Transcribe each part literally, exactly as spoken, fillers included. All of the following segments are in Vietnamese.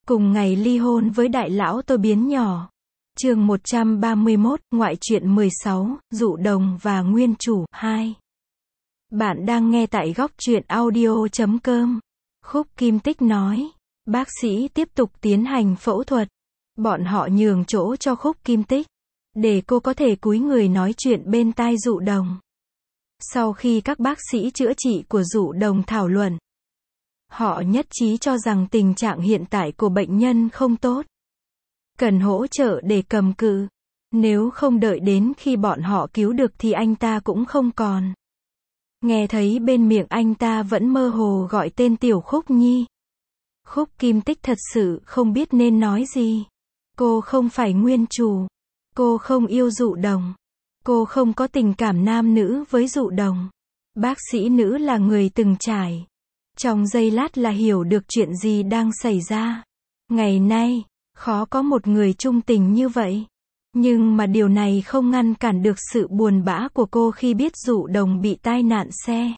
Cùng ngày ly hôn với đại lão tôi biến nhỏ. Chương một trăm ba mươi mốt, ngoại truyện mười sáu, Dụ Đồng và Nguyên Chủ, hai. Bạn đang nghe tại góc truyện audio chấm com. Khúc Kim Tích nói. Bác sĩ tiếp tục tiến hành phẫu thuật. Bọn họ nhường chỗ cho Khúc Kim Tích, để cô có thể cúi người nói chuyện bên tai Dụ Đồng. Sau khi các bác sĩ chữa trị của Dụ Đồng thảo luận, họ nhất trí cho rằng tình trạng hiện tại của bệnh nhân không tốt, cần hỗ trợ để cầm cự. Nếu không đợi đến khi bọn họ cứu được thì anh ta cũng không còn. Nghe thấy bên miệng anh ta vẫn mơ hồ gọi tên Tiểu Khúc Nhi. Khúc Kim Tích thật sự không biết nên nói gì. Cô không phải Nguyên Chủ. Cô không yêu Dụ Đồng. Cô không có tình cảm nam nữ với Dụ Đồng. Bác sĩ nữ là người từng trải. Trong giây lát là hiểu được chuyện gì đang xảy ra. Ngày nay, khó có một người trung tình như vậy. Nhưng mà điều này không ngăn cản được sự buồn bã của cô khi biết Dụ Đồng bị tai nạn xe.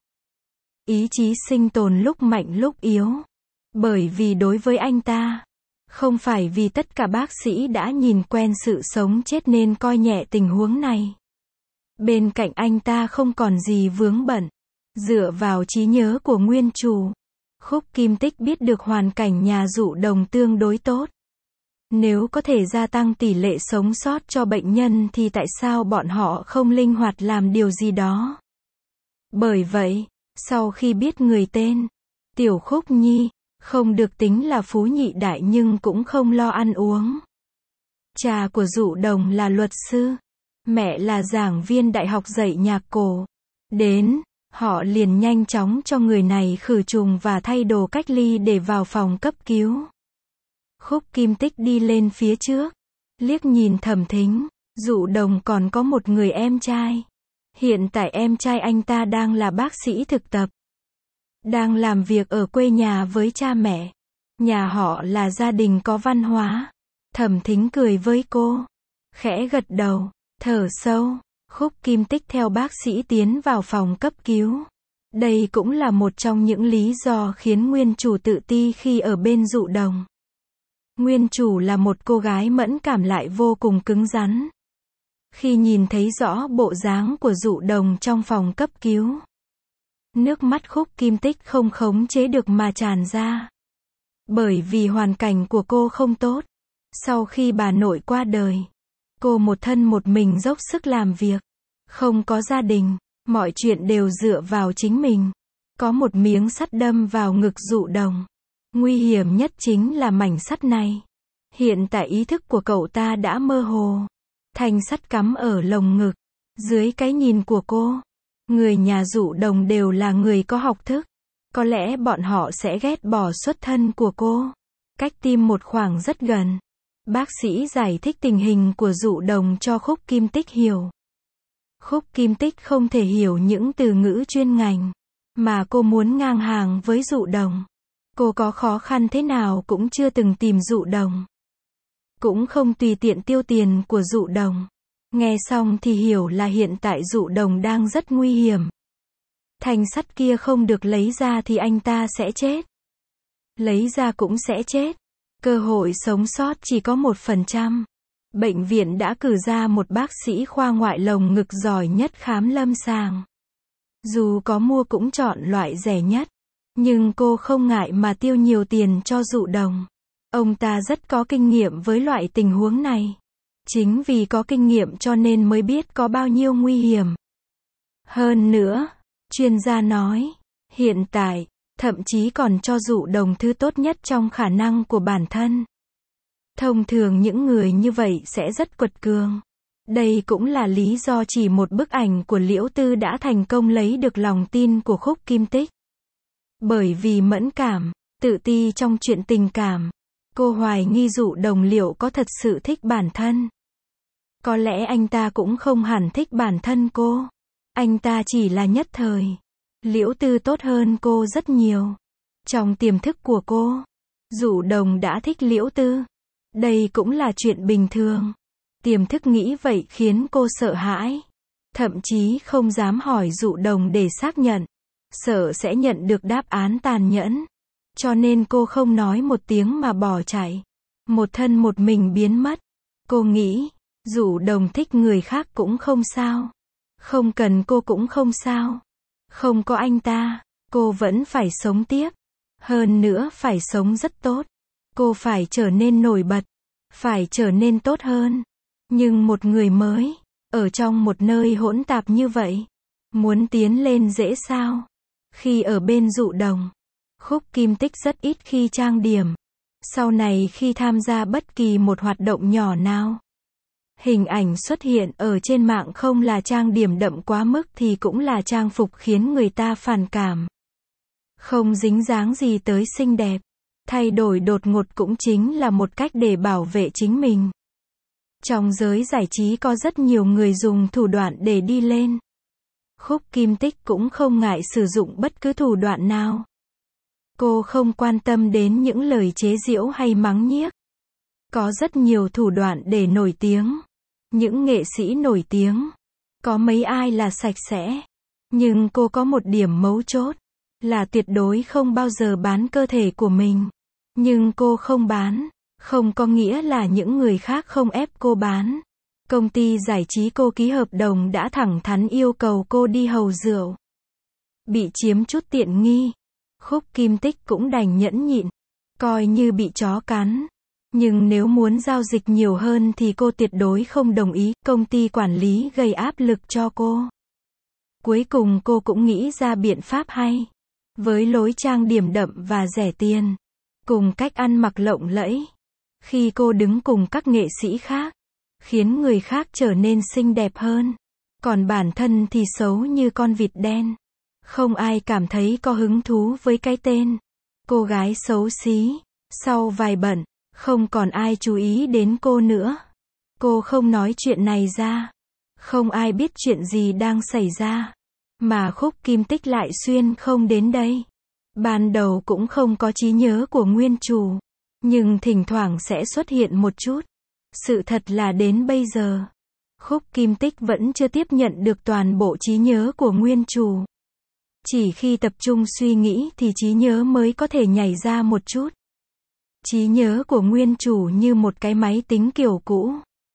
Ý chí sinh tồn lúc mạnh lúc yếu. Bởi vì đối với anh ta, không phải vì tất cả bác sĩ đã nhìn quen sự sống chết nên coi nhẹ tình huống này. Bên cạnh anh ta không còn gì vướng bận. Dựa vào trí nhớ của Nguyên Chủ, Khúc Kim Tích biết được hoàn cảnh nhà Dụ Đồng tương đối tốt. Nếu có thể gia tăng tỷ lệ sống sót cho bệnh nhân thì tại sao bọn họ không linh hoạt làm điều gì đó? Bởi vậy, sau khi biết người tên Tiểu Khúc Nhi, không được tính là phú nhị đại nhưng cũng không lo ăn uống. Cha của Dụ Đồng là luật sư, mẹ là giảng viên đại học dạy nhạc cổ. Đến, họ liền nhanh chóng cho người này khử trùng và thay đồ cách ly để vào phòng cấp cứu. Khúc Kim Tích đi lên phía trước, liếc nhìn Thẩm Thính. Dụ Đồng còn có một người em trai. Hiện tại em trai anh ta đang là bác sĩ thực tập, đang làm việc ở quê nhà với cha mẹ. Nhà họ là gia đình có văn hóa. Thẩm Thính cười với cô, khẽ gật đầu, thở sâu. Khúc Kim Tích theo bác sĩ tiến vào phòng cấp cứu. Đây cũng là một trong những lý do khiến Nguyên Chủ tự ti khi ở bên Dụ Đồng. Nguyên Chủ là một cô gái mẫn cảm lại vô cùng cứng rắn. Khi nhìn thấy rõ bộ dáng của Dụ Đồng trong phòng cấp cứu, nước mắt Khúc Kim Tích không khống chế được mà tràn ra. Bởi vì hoàn cảnh của cô không tốt. Sau khi bà nội qua đời, cô một thân một mình dốc sức làm việc. Không có gia đình, mọi chuyện đều dựa vào chính mình. Có một miếng sắt đâm vào ngực Dụ Đồng. Nguy hiểm nhất chính là mảnh sắt này. Hiện tại ý thức của cậu ta đã mơ hồ. Thanh sắt cắm ở lồng ngực. Dưới cái nhìn của cô, người nhà Dụ Đồng đều là người có học thức. Có lẽ bọn họ sẽ ghét bỏ xuất thân của cô. Cách tim một khoảng rất gần. Bác sĩ giải thích tình hình của Dụ Đồng cho Khúc Kim Tích hiểu. Khúc Kim Tích không thể hiểu những từ ngữ chuyên ngành, mà cô muốn ngang hàng với Dụ Đồng. Cô có khó khăn thế nào cũng chưa từng tìm Dụ Đồng. Cũng không tùy tiện tiêu tiền của Dụ Đồng. Nghe xong thì hiểu là hiện tại Dụ Đồng đang rất nguy hiểm. Thanh sắt kia không được lấy ra thì anh ta sẽ chết. Lấy ra cũng sẽ chết. Cơ hội sống sót chỉ có một phần trăm. Bệnh viện đã cử ra một bác sĩ khoa ngoại lồng ngực giỏi nhất khám lâm sàng. Dù có mua cũng chọn loại rẻ nhất. Nhưng cô không ngại mà tiêu nhiều tiền cho Dụ Đồng. Ông ta rất có kinh nghiệm với loại tình huống này. Chính vì có kinh nghiệm cho nên mới biết có bao nhiêu nguy hiểm. Hơn nữa, chuyên gia nói, hiện tại, thậm chí còn cho Dụ Đồng thứ tốt nhất trong khả năng của bản thân. Thông thường những người như vậy sẽ rất quật cường. Đây cũng là lý do chỉ một bức ảnh của Liễu Tư đã thành công lấy được lòng tin của Khúc Kim Tích. Bởi vì mẫn cảm, tự ti trong chuyện tình cảm, cô hoài nghi Dụ Đồng liệu có thật sự thích bản thân. Có lẽ anh ta cũng không hẳn thích bản thân cô. Anh ta chỉ là nhất thời. Liễu Tư tốt hơn cô rất nhiều. Trong tiềm thức của cô, Dụ Đồng đã thích Liễu Tư. Đây cũng là chuyện bình thường. Tiềm thức nghĩ vậy khiến cô sợ hãi. Thậm chí không dám hỏi Dụ Đồng để xác nhận. Sợ sẽ nhận được đáp án tàn nhẫn. Cho nên cô không nói một tiếng mà bỏ chạy. Một thân một mình biến mất. Cô nghĩ, Dụ Đồng thích người khác cũng không sao. Không cần cô cũng không sao. Không có anh ta, cô vẫn phải sống tiếp. Hơn nữa phải sống rất tốt. Cô phải trở nên nổi bật. Phải trở nên tốt hơn. Nhưng một người mới, ở trong một nơi hỗn tạp như vậy, muốn tiến lên dễ sao? Khi ở bên Dụ Đồng, Khúc Kim Tích rất ít khi trang điểm. Sau này khi tham gia bất kỳ một hoạt động nhỏ nào, hình ảnh xuất hiện ở trên mạng không là trang điểm đậm quá mức thì cũng là trang phục khiến người ta phản cảm. Không dính dáng gì tới xinh đẹp. Thay đổi đột ngột cũng chính là một cách để bảo vệ chính mình. Trong giới giải trí có rất nhiều người dùng thủ đoạn để đi lên. Khúc Kim Tích cũng không ngại sử dụng bất cứ thủ đoạn nào. Cô không quan tâm đến những lời chế giễu hay mắng nhiếc. Có rất nhiều thủ đoạn để nổi tiếng. Những nghệ sĩ nổi tiếng, có mấy ai là sạch sẽ. Nhưng cô có một điểm mấu chốt, là tuyệt đối không bao giờ bán cơ thể của mình. Nhưng cô không bán, không có nghĩa là những người khác không ép cô bán. Công ty giải trí cô ký hợp đồng đã thẳng thắn yêu cầu cô đi hầu rượu. Bị chiếm chút tiện nghi, Khúc Kim Tích cũng đành nhẫn nhịn, coi như bị chó cắn. Nhưng nếu muốn giao dịch nhiều hơn thì cô tuyệt đối không đồng ý. Công ty quản lý gây áp lực cho cô. Cuối cùng cô cũng nghĩ ra biện pháp hay. Với lối trang điểm đậm và rẻ tiền, cùng cách ăn mặc lộng lẫy, khi cô đứng cùng các nghệ sĩ khác, khiến người khác trở nên xinh đẹp hơn. Còn bản thân thì xấu như con vịt đen. Không ai cảm thấy có hứng thú với cái tên cô gái xấu xí. Sau vài bận, không còn ai chú ý đến cô nữa. Cô không nói chuyện này ra. Không ai biết chuyện gì đang xảy ra. Mà Khúc Kim Tích lại xuyên không đến đây. Ban đầu cũng không có trí nhớ của nguyên chủ. Nhưng thỉnh thoảng sẽ xuất hiện một chút. Sự thật là đến bây giờ, Khúc Kim Tích vẫn chưa tiếp nhận được toàn bộ trí nhớ của nguyên chủ. Chỉ khi tập trung suy nghĩ thì trí nhớ mới có thể nhảy ra một chút. Trí nhớ của nguyên chủ như một cái máy tính kiểu cũ.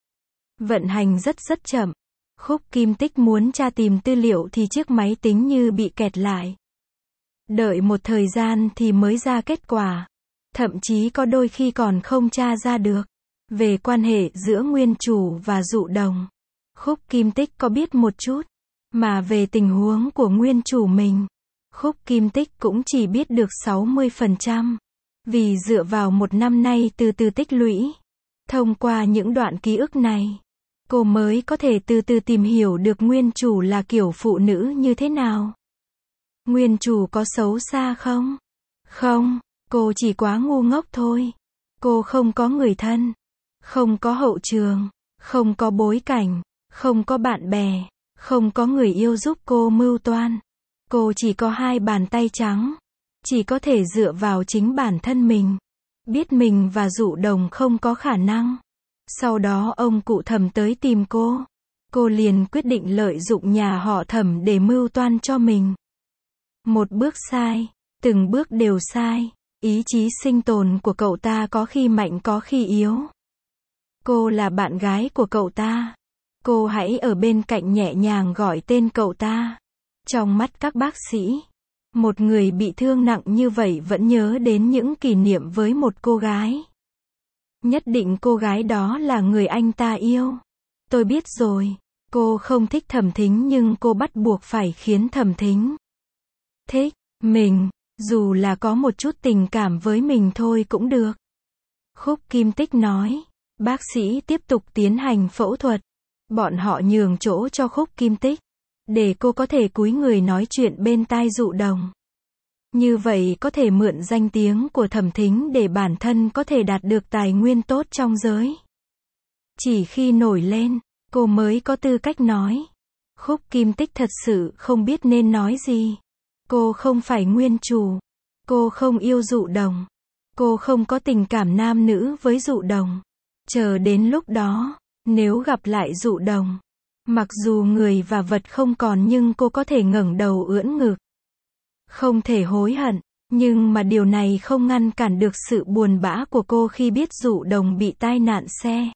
Vận hành rất rất chậm. Khúc Kim Tích muốn tra tìm tư liệu thì chiếc máy tính như bị kẹt lại. Đợi một thời gian thì mới ra kết quả. Thậm chí có đôi khi còn không tra ra được. Về quan hệ giữa nguyên chủ và Dụ Đồng, Khúc Kim Tích có biết một chút. Mà về tình huống của nguyên chủ mình, Khúc Kim Tích cũng chỉ biết được sáu mươi phần trăm. Vì dựa vào một năm nay từ từ tích lũy. Thông qua những đoạn ký ức này, cô mới có thể từ từ tìm hiểu được nguyên chủ là kiểu phụ nữ như thế nào. Nguyên chủ có xấu xa không? Không, cô chỉ quá ngu ngốc thôi. Cô không có người thân, không có hậu trường, không có bối cảnh, không có bạn bè, không có người yêu giúp cô mưu toan. Cô chỉ có hai bàn tay trắng. Chỉ có thể dựa vào chính bản thân mình. Biết mình và Dụ Đồng không có khả năng. Sau đó ông cụ Thẩm tới tìm cô. Cô liền quyết định lợi dụng nhà họ Thẩm để mưu toan cho mình. Một bước sai, từng bước đều sai. Ý chí sinh tồn của cậu ta có khi mạnh có khi yếu. Cô là bạn gái của cậu ta. Cô hãy ở bên cạnh nhẹ nhàng gọi tên cậu ta. Trong mắt các bác sĩ, một người bị thương nặng như vậy vẫn nhớ đến những kỷ niệm với một cô gái. Nhất định cô gái đó là người anh ta yêu. Tôi biết rồi, cô không thích Thẩm Thính nhưng cô bắt buộc phải khiến Thẩm Thính thích mình, dù là có một chút tình cảm với mình thôi cũng được. Khúc Kim Tích nói. Bác sĩ tiếp tục tiến hành phẫu thuật. Bọn họ nhường chỗ cho Khúc Kim Tích, để cô có thể cúi người nói chuyện bên tai Dụ Đồng. Như vậy có thể mượn danh tiếng của Thẩm Thính để bản thân có thể đạt được tài nguyên tốt trong giới. Chỉ khi nổi lên, cô mới có tư cách nói. Khúc Kim Tích thật sự không biết nên nói gì. Cô không phải nguyên chủ. Cô không yêu Dụ Đồng. Cô không có tình cảm nam nữ với Dụ Đồng. Chờ đến lúc đó, nếu gặp lại Dụ Đồng, mặc dù người và vật không còn nhưng cô có thể ngẩng đầu ưỡn ngực. Không thể hối hận. Nhưng mà điều này không ngăn cản được sự buồn bã của cô khi biết Dụ Đồng bị tai nạn xe.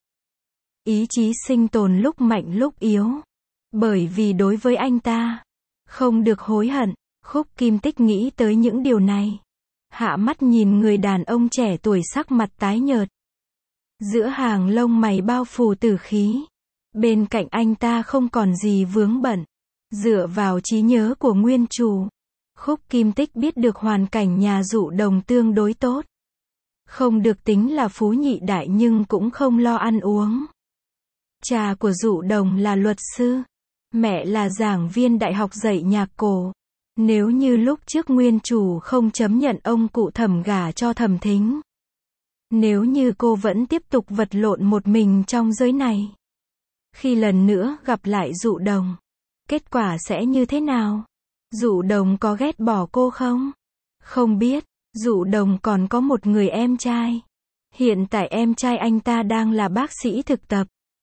Ý chí sinh tồn lúc mạnh lúc yếu. Bởi vì đối với anh ta, không được hối hận. Khúc Kim Tích nghĩ tới những điều này. Hạ mắt nhìn người đàn ông trẻ tuổi sắc mặt tái nhợt. Giữa hàng lông mày bao phủ tử khí. Bên cạnh anh ta không còn gì vướng bận. Dựa vào trí nhớ của nguyên chủ, Khúc Kim Tích biết được hoàn cảnh nhà Dụ Đồng tương đối tốt. Không được tính là phú nhị đại nhưng cũng không lo ăn uống. Cha của Dụ Đồng là luật sư. Mẹ là giảng viên đại học dạy nhạc cổ. Nếu như lúc trước nguyên chủ không chấm nhận ông cụ Thẩm gả cho Thẩm Thính. Nếu như cô vẫn tiếp tục vật lộn một mình trong giới này. Khi lần nữa gặp lại Dụ Đồng, kết quả sẽ như thế nào? Dụ Đồng có ghét bỏ cô không? Không biết. Dụ Đồng còn có một người em trai. Hiện tại em trai anh ta đang là bác sĩ thực tập.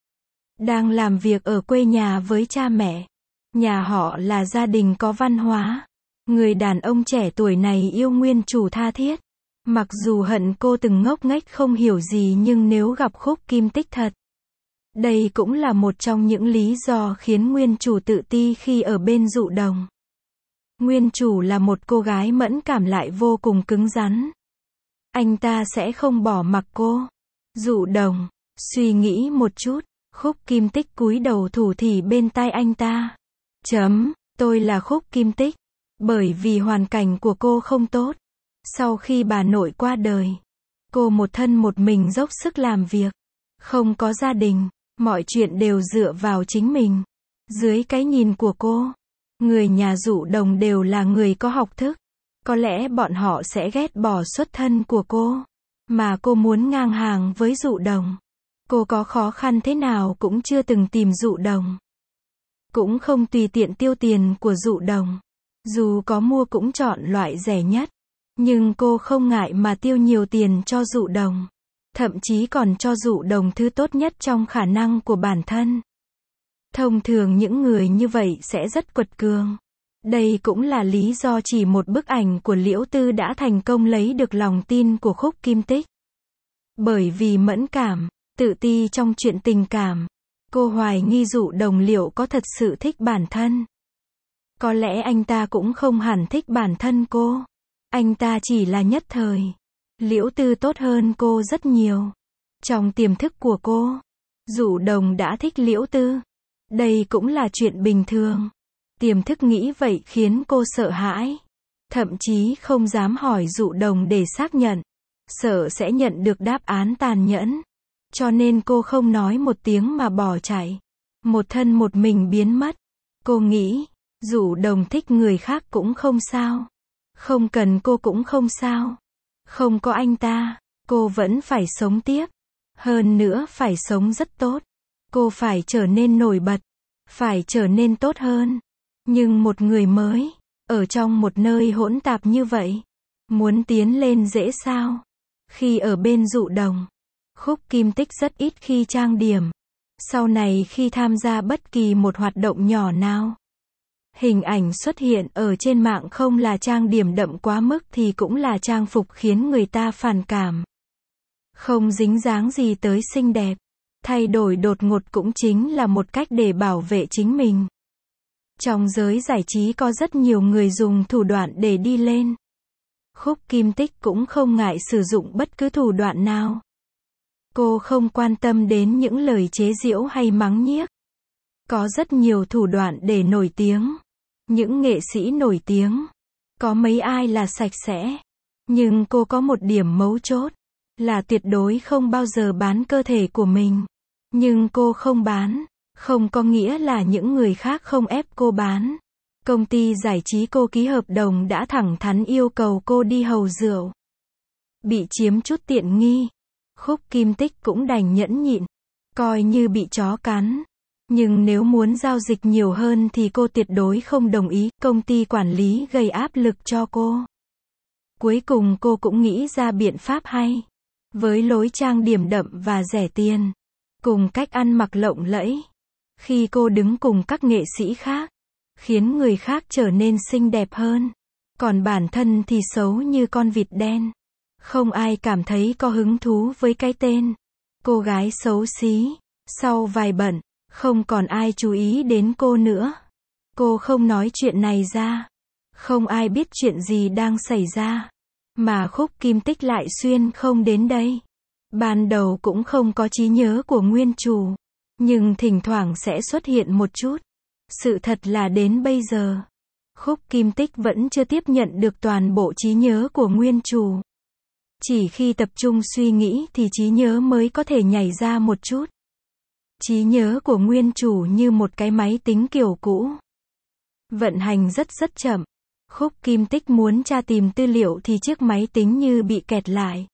Đang làm việc ở quê nhà với cha mẹ. Nhà họ là gia đình có văn hóa. Người đàn ông trẻ tuổi này yêu nguyên chủ tha thiết. Mặc dù hận cô từng ngốc nghếch không hiểu gì nhưng nếu gặp Khúc Kim Tích thật. Đây cũng là một trong những lý do khiến nguyên chủ tự ti khi ở bên Dụ Đồng. Nguyên chủ là một cô gái mẫn cảm lại vô cùng cứng rắn. Anh ta sẽ không bỏ mặc cô. Dụ Đồng, suy nghĩ một chút, Khúc Kim Tích cúi đầu thủ thỉ bên tai anh ta. Chấm, tôi là Khúc Kim Tích. Bởi vì hoàn cảnh của cô không tốt. Sau khi bà nội qua đời, cô một thân một mình dốc sức làm việc. Không có gia đình, mọi chuyện đều dựa vào chính mình. Dưới cái nhìn của cô, người nhà Dụ Đồng đều là người có học thức. Có lẽ bọn họ sẽ ghét bỏ xuất thân của cô. Mà cô muốn ngang hàng với Dụ Đồng. Cô có khó khăn thế nào cũng chưa từng tìm Dụ Đồng. Cũng không tùy tiện tiêu tiền của Dụ Đồng. Dù có mua cũng chọn loại rẻ nhất. Nhưng cô không ngại mà tiêu nhiều tiền cho Dụ Đồng. Thậm chí còn cho Dụ Đồng thứ tốt nhất trong khả năng của bản thân. Thông thường những người như vậy sẽ rất quật cường. Đây cũng là lý do chỉ một bức ảnh của Liễu Tư đã thành công lấy được lòng tin của Khúc Kim Tích. Bởi vì mẫn cảm, tự ti trong chuyện tình cảm, cô hoài nghi Dụ Đồng liệu có thật sự thích bản thân. Có lẽ anh ta cũng không hẳn thích bản thân cô. Anh ta chỉ là nhất thời. Liễu Tư tốt hơn cô rất nhiều. Trong tiềm thức của cô, Dụ Đồng đã thích Liễu Tư. Đây cũng là chuyện bình thường. Tiềm thức nghĩ vậy khiến cô sợ hãi. Thậm chí không dám hỏi Dụ Đồng để xác nhận. Sợ sẽ nhận được đáp án tàn nhẫn. Cho nên cô không nói một tiếng mà bỏ chạy. Một thân một mình biến mất. Cô nghĩ, Dụ Đồng thích người khác cũng không sao. Không cần cô cũng không sao. Không có anh ta, cô vẫn phải sống tiếp. Hơn nữa phải sống rất tốt. Cô phải trở nên nổi bật. Phải trở nên tốt hơn. Nhưng một người mới, ở trong một nơi hỗn tạp như vậy, muốn tiến lên dễ sao? Khi ở bên Dụ Đồng, Khúc Kim Tích rất ít khi trang điểm. Sau này khi tham gia bất kỳ một hoạt động nhỏ nào, hình ảnh xuất hiện ở trên mạng không là trang điểm đậm quá mức thì cũng là trang phục khiến người ta phản cảm. Không dính dáng gì tới xinh đẹp. Thay đổi đột ngột cũng chính là một cách để bảo vệ chính mình. Trong giới giải trí có rất nhiều người dùng thủ đoạn để đi lên. Khúc Kim Tích cũng không ngại sử dụng bất cứ thủ đoạn nào. Cô không quan tâm đến những lời chế giễu hay mắng nhiếc. Có rất nhiều thủ đoạn để nổi tiếng. Những nghệ sĩ nổi tiếng, có mấy ai là sạch sẽ. Nhưng cô có một điểm mấu chốt, là tuyệt đối không bao giờ bán cơ thể của mình. Nhưng cô không bán, không có nghĩa là những người khác không ép cô bán. Công ty giải trí cô ký hợp đồng đã thẳng thắn yêu cầu cô đi hầu rượu. Bị chiếm chút tiện nghi, Khúc Kim Tích cũng đành nhẫn nhịn, coi như bị chó cắn. Nhưng nếu muốn giao dịch nhiều hơn thì cô tuyệt đối không đồng ý. Công ty quản lý gây áp lực cho cô. Cuối cùng cô cũng nghĩ ra biện pháp hay. Với lối trang điểm đậm và rẻ tiền, cùng cách ăn mặc lộng lẫy, khi cô đứng cùng các nghệ sĩ khác, khiến người khác trở nên xinh đẹp hơn. Còn bản thân thì xấu như con vịt đen. Không ai cảm thấy có hứng thú với cái tên cô gái xấu xí. Sau vài bận, không còn ai chú ý đến cô nữa. Cô không nói chuyện này ra. Không ai biết chuyện gì đang xảy ra. Mà Khúc Kim Tích lại xuyên không đến đây. Ban đầu cũng không có trí nhớ của nguyên chủ. Nhưng thỉnh thoảng sẽ xuất hiện một chút. Sự thật là đến bây giờ, Khúc Kim Tích vẫn chưa tiếp nhận được toàn bộ trí nhớ của nguyên chủ. Chỉ khi tập trung suy nghĩ thì trí nhớ mới có thể nhảy ra một chút. Trí nhớ của nguyên chủ như một cái máy tính kiểu cũ. Vận hành rất rất chậm. Khúc Kim Tích muốn tra tìm tư liệu thì chiếc máy tính như bị kẹt lại.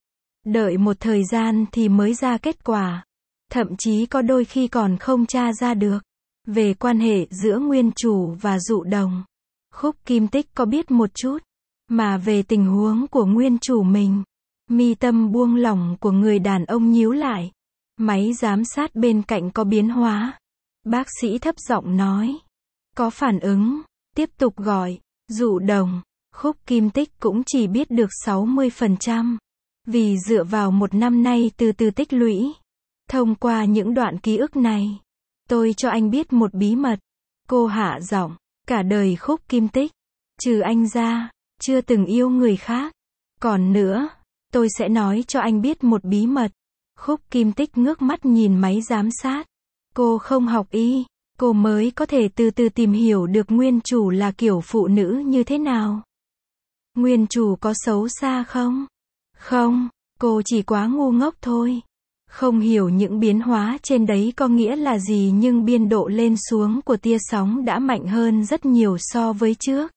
Đợi một thời gian thì mới ra kết quả. Thậm chí có đôi khi còn không tra ra được. Về quan hệ giữa nguyên chủ và Dụ Đồng, Khúc Kim Tích có biết một chút. Mà về tình huống của nguyên chủ mình, mi tâm buông lỏng của người đàn ông nhíu lại. Máy giám sát bên cạnh có biến hóa. Bác sĩ thấp giọng nói. Có phản ứng. Tiếp tục gọi. Dụ Đồng. Khúc Kim Tích cũng chỉ biết được sáu mươi phần trăm. Vì dựa vào một năm nay từ từ tích lũy. Thông qua những đoạn ký ức này, tôi cho anh biết một bí mật. Cô hạ giọng. Cả đời Khúc Kim Tích, trừ anh ra, chưa từng yêu người khác. Còn nữa, tôi sẽ nói cho anh biết một bí mật. Khúc Kim Tích ngước mắt nhìn máy giám sát. Cô không học y, cô mới có thể từ từ tìm hiểu được nguyên chủ là kiểu phụ nữ như thế nào. Nguyên chủ có xấu xa không? Không, cô chỉ quá ngu ngốc thôi. Không hiểu những biến hóa trên đấy có nghĩa là gì, nhưng biên độ lên xuống của tia sóng đã mạnh hơn rất nhiều so với trước.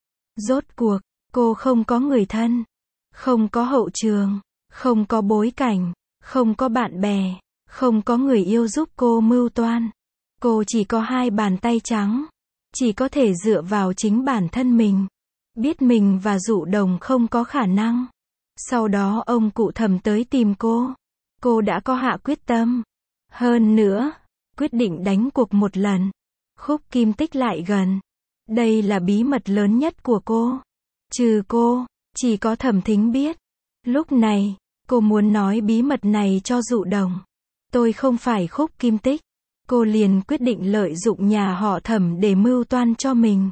Rốt cuộc, cô không có người thân, không có hậu trường, không có bối cảnh, không có bạn bè, không có người yêu giúp cô mưu toan. Cô chỉ có hai bàn tay trắng, chỉ có thể dựa vào chính bản thân mình. Biết mình và Dụ Đồng không có khả năng. Sau đó ông cụ Thẩm tới tìm cô. Cô đã có hạ quyết tâm. Hơn nữa, quyết định đánh cuộc một lần. Khúc Kim Tích lại gần. Đây là bí mật lớn nhất của cô. Trừ cô, chỉ có Thẩm Thính biết. Lúc này, cô muốn nói bí mật này cho Dụ Đồng. Tôi không phải Khúc Kim Tích. Cô liền quyết định lợi dụng nhà họ Thẩm để mưu toan cho mình.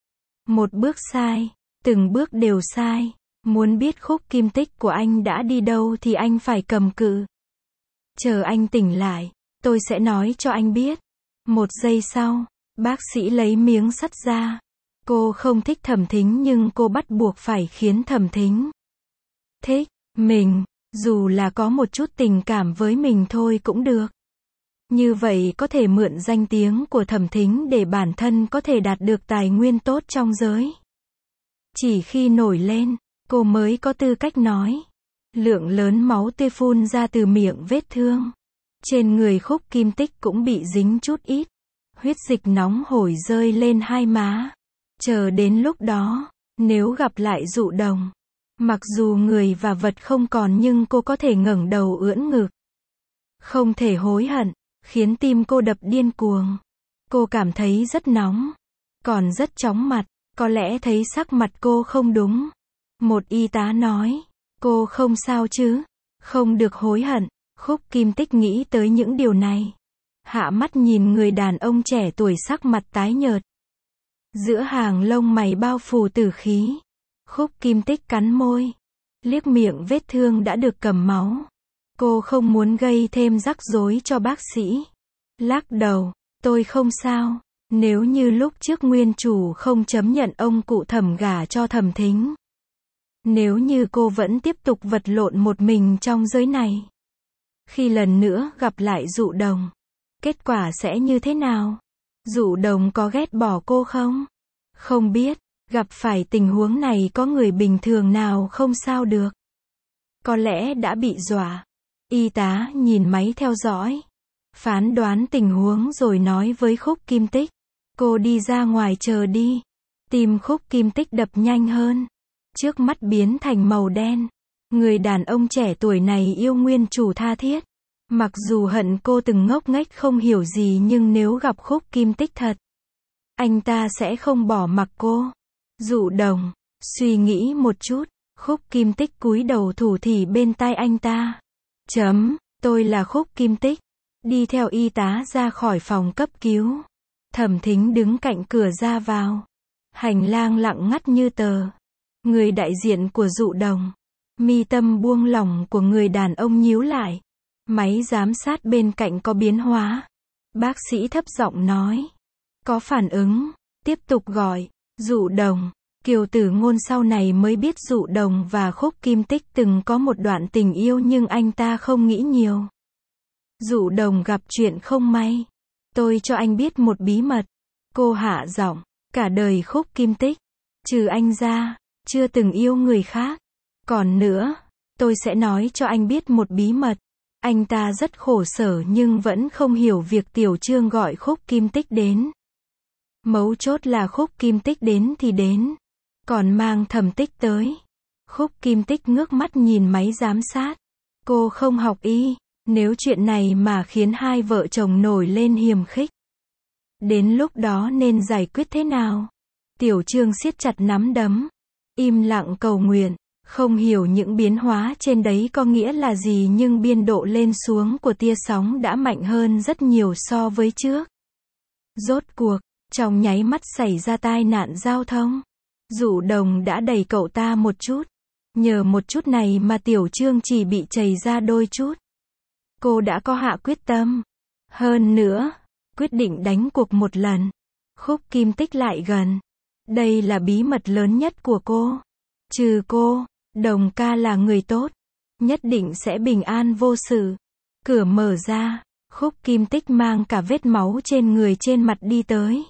Một bước sai, từng bước đều sai. Muốn biết Khúc Kim Tích của anh đã đi đâu thì anh phải cầm cự. Chờ anh tỉnh lại, tôi sẽ nói cho anh biết. Một giây sau, bác sĩ lấy miếng sắt ra. Cô không thích Thẩm Thính nhưng cô bắt buộc phải khiến Thẩm Thính thích mình, dù là có một chút tình cảm với mình thôi cũng được. Như vậy có thể mượn danh tiếng của Thẩm Thính để bản thân có thể đạt được tài nguyên tốt trong giới. Chỉ khi nổi lên, cô mới có tư cách nói. Lượng lớn máu tươi phun ra từ miệng vết thương. Trên người Khúc Kim Tích cũng bị dính chút ít. Huyết dịch nóng hổi rơi lên hai má. Chờ đến lúc đó, nếu gặp lại Dụ Đồng, mặc dù người và vật không còn nhưng cô có thể ngẩng đầu ưỡn ngực. Không thể hối hận, khiến tim cô đập điên cuồng. Cô cảm thấy rất nóng, còn rất chóng mặt, có lẽ thấy sắc mặt cô không đúng. Một y tá nói, cô không sao chứ, không được hối hận. Khúc Kim Tích nghĩ tới những điều này. Hạ mắt nhìn người đàn ông trẻ tuổi sắc mặt tái nhợt. Giữa hàng lông mày bao phủ tử khí. Khúc Kim Tích cắn môi. Liếc miệng vết thương đã được cầm máu. Cô không muốn gây thêm rắc rối cho bác sĩ. Lắc đầu, tôi không sao. Nếu như lúc trước nguyên chủ không chấm nhận ông cụ Thẩm gả cho Thẩm Thính. Nếu như cô vẫn tiếp tục vật lộn một mình trong giới này. Khi lần nữa gặp lại Dụ Đồng, kết quả sẽ như thế nào? Dụ Đồng có ghét bỏ cô không? Không biết, gặp phải tình huống này có người bình thường nào không sao được. Có lẽ đã bị dọa. Y tá nhìn máy theo dõi, phán đoán tình huống rồi nói với Khúc Kim Tích. Cô đi ra ngoài chờ đi. Tim Khúc Kim Tích đập nhanh hơn. Trước mắt biến thành màu đen. Người đàn ông trẻ tuổi này yêu nguyên chủ tha thiết. Mặc dù hận cô từng ngốc nghếch không hiểu gì nhưng nếu gặp Khúc Kim Tích thật, anh ta sẽ không bỏ mặc cô. Dụ Đồng, suy nghĩ một chút, Khúc Kim Tích cúi đầu thủ thỉ bên tai anh ta. Chấm, tôi là Khúc Kim Tích. Đi theo y tá ra khỏi phòng cấp cứu. Thẩm Thính đứng cạnh cửa ra vào. Hành lang lặng ngắt như tờ. Người đại diện của Dụ Đồng. Mi tâm buông lỏng của người đàn ông nhíu lại. Máy giám sát bên cạnh có biến hóa. Bác sĩ thấp giọng nói. Có phản ứng. Tiếp tục gọi. Dụ Đồng. Kiều Tử Ngôn sau này mới biết Dụ Đồng và Khúc Kim Tích từng có một đoạn tình yêu nhưng anh ta không nghĩ nhiều. Dụ Đồng gặp chuyện không may. Tôi cho anh biết một bí mật. Cô hạ giọng. Cả đời Khúc Kim Tích, trừ anh ra, chưa từng yêu người khác. Còn nữa, tôi sẽ nói cho anh biết một bí mật. Anh ta rất khổ sở nhưng vẫn không hiểu việc Tiểu Trương gọi Khúc Kim Tích đến. Mấu chốt là Khúc Kim Tích đến thì đến. Còn mang Thẩm Tích tới. Khúc Kim Tích ngước mắt nhìn máy giám sát. Cô không học y. Nếu chuyện này mà khiến hai vợ chồng nổi lên hiềm khích. Đến lúc đó nên giải quyết thế nào? Tiểu Trương siết chặt nắm đấm. Im lặng cầu nguyện. Không hiểu những biến hóa trên đấy có nghĩa là gì nhưng biên độ lên xuống của tia sóng đã mạnh hơn rất nhiều so với trước. Rốt cuộc, trong nháy mắt xảy ra tai nạn giao thông. Dụ Đồng đã đẩy cậu ta một chút. Nhờ một chút này mà Tiểu Trương chỉ bị chảy ra đôi chút. Cô đã có hạ quyết tâm. Hơn nữa, quyết định đánh cuộc một lần. Khúc Kim Tích lại gần. Đây là bí mật lớn nhất của cô. Trừ cô, Đồng ca là người tốt. Nhất định sẽ bình an vô sự. Cửa mở ra, Khúc Kim Tích mang cả vết máu trên người trên mặt đi tới.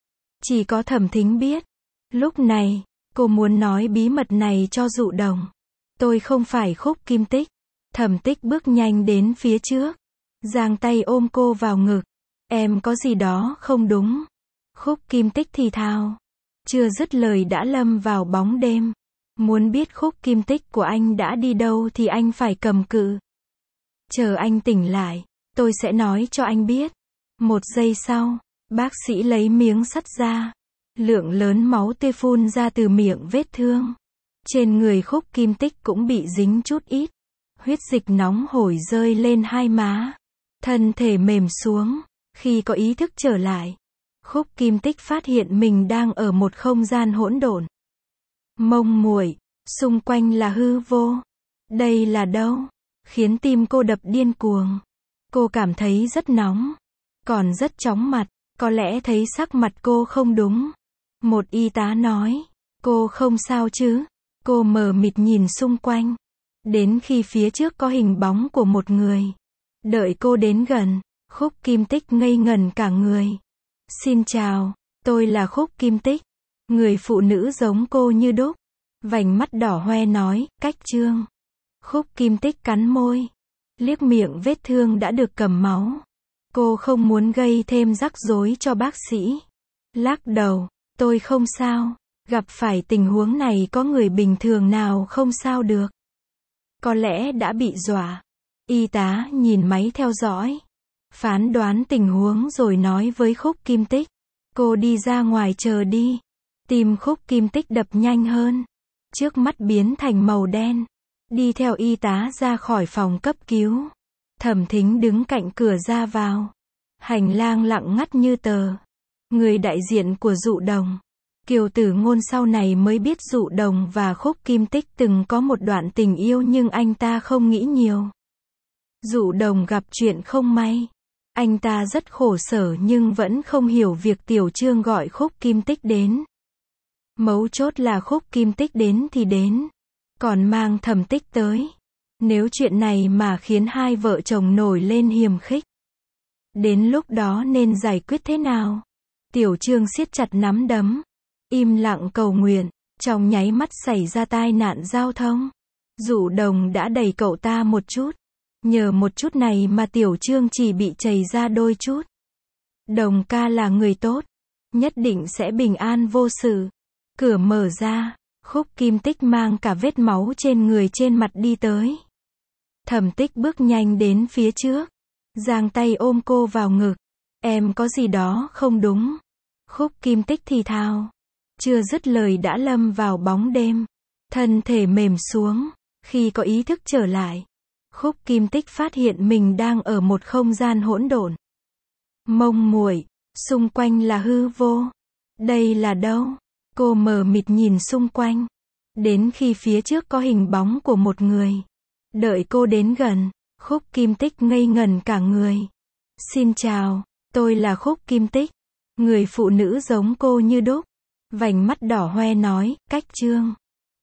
Chỉ có Thẩm Thính biết. Lúc này, cô muốn nói bí mật này cho Dụ Đồng. Tôi không phải Khúc Kim Tích. Thẩm Tích bước nhanh đến phía trước. Giang tay ôm cô vào ngực. Em có gì đó không đúng. Khúc Kim Tích thì thào. Chưa dứt lời đã lâm vào bóng đêm. Muốn biết Khúc Kim Tích của anh đã đi đâu thì anh phải cầm cự. Chờ anh tỉnh lại, tôi sẽ nói cho anh biết. Một giây sau, bác sĩ lấy miếng sắt ra. Lượng lớn máu tươi phun ra từ miệng vết thương. Trên người Khúc Kim Tích cũng bị dính chút ít. Huyết dịch nóng hổi rơi lên hai má. Thân thể mềm xuống. Khi có ý thức trở lại, Khúc Kim Tích phát hiện mình đang ở một không gian hỗn độn. Mông muội, xung quanh là hư vô. Đây là đâu? Khiến tim cô đập điên cuồng. Cô cảm thấy rất nóng. Còn rất chóng mặt. Có lẽ thấy sắc mặt cô không đúng. Một y tá nói. Cô không sao chứ? Cô mờ mịt nhìn xung quanh. Đến khi phía trước có hình bóng của một người. Đợi cô đến gần, Khúc Kim Tích ngây ngẩn cả người. Xin chào, tôi là Khúc Kim Tích. Người phụ nữ giống cô như đúc. Vành mắt đỏ hoe nói, cách Trương. Khúc Kim Tích cắn môi. Liếc miệng vết thương đã được cầm máu. Cô không muốn gây thêm rắc rối cho bác sĩ. Lắc đầu, tôi không sao. Gặp phải tình huống này có người bình thường nào không sao được. Có lẽ đã bị dọa. Y tá nhìn máy theo dõi. Phán đoán tình huống rồi nói với Khúc Kim Tích. Cô đi ra ngoài chờ đi. Tim Khúc Kim Tích đập nhanh hơn. Trước mắt biến thành màu đen. Đi theo y tá ra khỏi phòng cấp cứu. Thẩm Thính đứng cạnh cửa ra vào. Hành lang lặng ngắt như tờ. Người đại diện của Dụ Đồng. Kiều Tử Ngôn sau này mới biết Dụ Đồng và Khúc Kim Tích từng có một đoạn tình yêu nhưng anh ta không nghĩ nhiều. Dụ Đồng gặp chuyện không may. Anh ta rất khổ sở nhưng vẫn không hiểu việc Tiểu Trương gọi Khúc Kim Tích đến. Mấu chốt là Khúc Kim Tích đến thì đến. Còn mang Thẩm Tích tới. Nếu chuyện này mà khiến hai vợ chồng nổi lên hiềm khích. Đến lúc đó nên giải quyết thế nào? Tiểu Trương siết chặt nắm đấm. Im lặng cầu nguyện. Trong nháy mắt xảy ra tai nạn giao thông. Dụ Đồng đã đẩy cậu ta một chút. Nhờ một chút này mà Tiểu Trương chỉ bị chảy ra đôi chút. Đồng ca là người tốt. Nhất định sẽ bình an vô sự. Cửa mở ra. Khúc Kim Tích mang cả vết máu trên người trên mặt đi tới. Thẩm Tích bước nhanh đến phía trước. Giang tay ôm cô vào ngực. Em có gì đó không đúng. Khúc Kim Tích thì thào. Chưa dứt lời đã lâm vào bóng đêm. Thân thể mềm xuống. Khi có ý thức trở lại, Khúc Kim Tích phát hiện mình đang ở một không gian hỗn độn. Mông muội, xung quanh là hư vô. Đây là đâu? Cô mờ mịt nhìn xung quanh. Đến khi phía trước có hình bóng của một người. Đợi cô đến gần, Khúc Kim Tích ngây ngẩn cả người. Xin chào, tôi là Khúc Kim Tích. Người phụ nữ giống cô như đúc. Vành mắt đỏ hoe nói, Cách Trương.